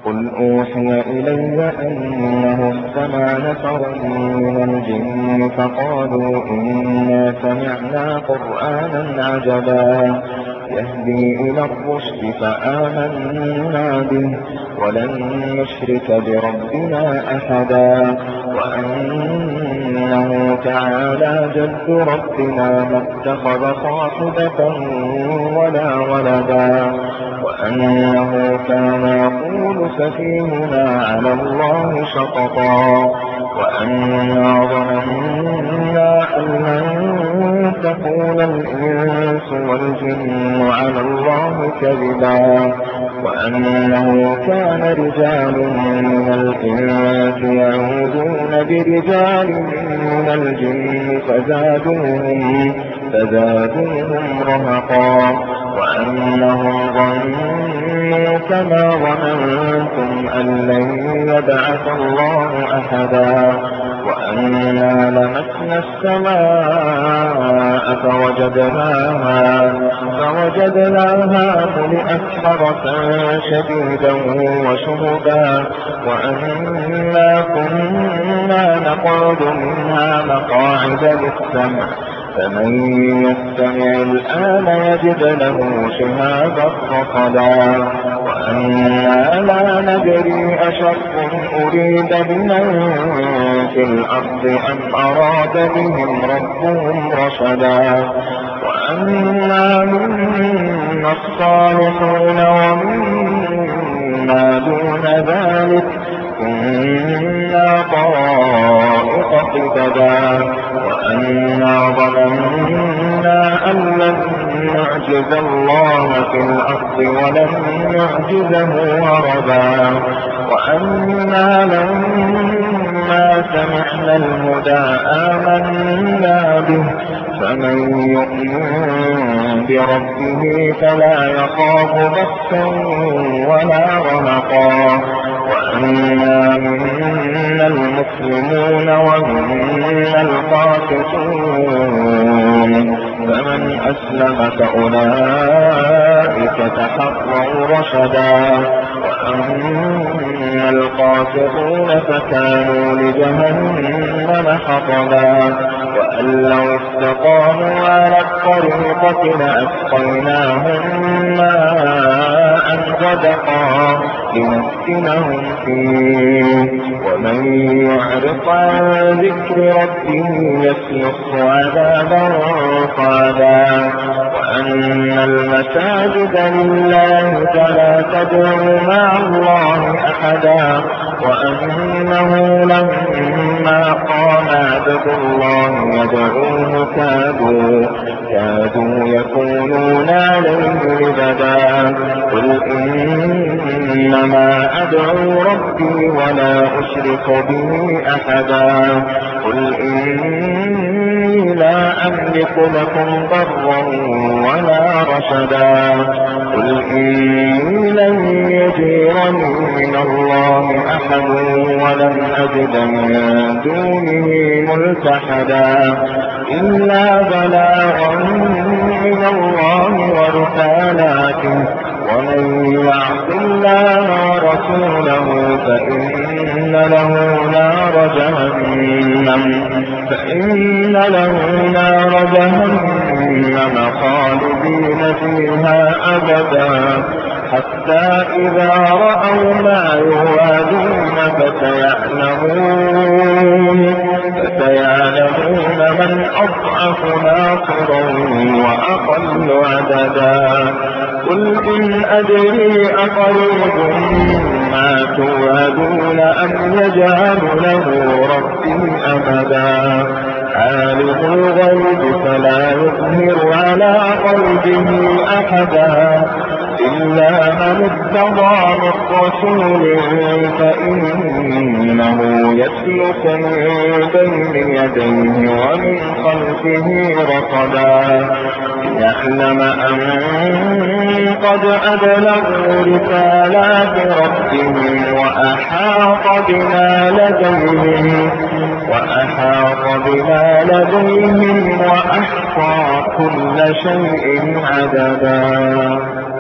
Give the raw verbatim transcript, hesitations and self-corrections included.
قل أوحي إلي أنه استمع نفر من الجن فقالوا إنا سمعنا قرآنا عجبا يهدي إلى الرشد فآمنا به ولن نشرك بربنا أحدا وأنه تعالى جد ربنا ما اتخذ صاحبة ولا ولدا وأنه كان يقول سفيهنا على الله شططا وأنا ظننا أن لن تكون الإنس والجن على الله كذبا وأنه كان رجال من الإنس يعوذون برجال من الجن فزادوهم, فزادوهم رهقا وأنهم ظنوا كما ظننتم أن لن يبعث الله أحدا وأنا لمسنا السماء فوجدناها, فوجدناها ملئت حرسا شديدا وشهبا وأنا كنا نقعد منها مقاعد للسمع فمن يستمع الآن يجد له شهابا رصدا وأنا لا ندري أشر أريد بمن في الأرض أم أراد بهم ربهم رشدا وأنا منا الصالحون ومنا دون ذلك كنا طرائق قددا وأنا ظننا أن لن نعجز الله في الأرض ولن نعجزه هربا وأنا لما سمعنا الهدى آمنا به فمن يؤمن بربه فلا يخاف بخسا ولا رهقا وأنا منا المسلمون ومنا القاسطون فمن أسلم فأولئك تحروا رشدا وأما القاسطون فكانوا لجهنم حطبا وأن لو استقاموا على الطريقة لأسقيناهم ماء غدقا لنفتنهم فيه ومن يعرض عن ذكر ربه يسلك عذابا صعدا وأن المساجد لله فلا تدعوا مع الله أحدا وأنه لما قام عبد الله يدعوه كادوا كادوا يكونون عليه لبدا قل إنما أدعو ربي ولا أشرك به أحدا قل إني لا أملك لكم ضرا ولا رشدا قل إني لن يجيرني من الله أحد ولن أجد من دونه ملتحدا إلا بلاغا من الله ورسالاته ومن يعص الله ورسوله فإن له نار جهنم فإن له نار جهنم خالدين فيها أبدا حتى إذا رأوا ما يوادون فسيعلمون فسيعلمون من أضعف ناصرا وأقل عددا قل إن أدري أقريب ما توعدون أم يجعل له ربي أمدا عالم الغيب فلا يظهر على غيبه أحدا إلا من اتبع من رسول فإنه يسلك من بين يديه ومن خلفه رصدا يعلم أن قد أبلغوا رسالات ربهم وأحاط بما لديهم وأحاط بما لديهم وأحصى كل شيء عددا.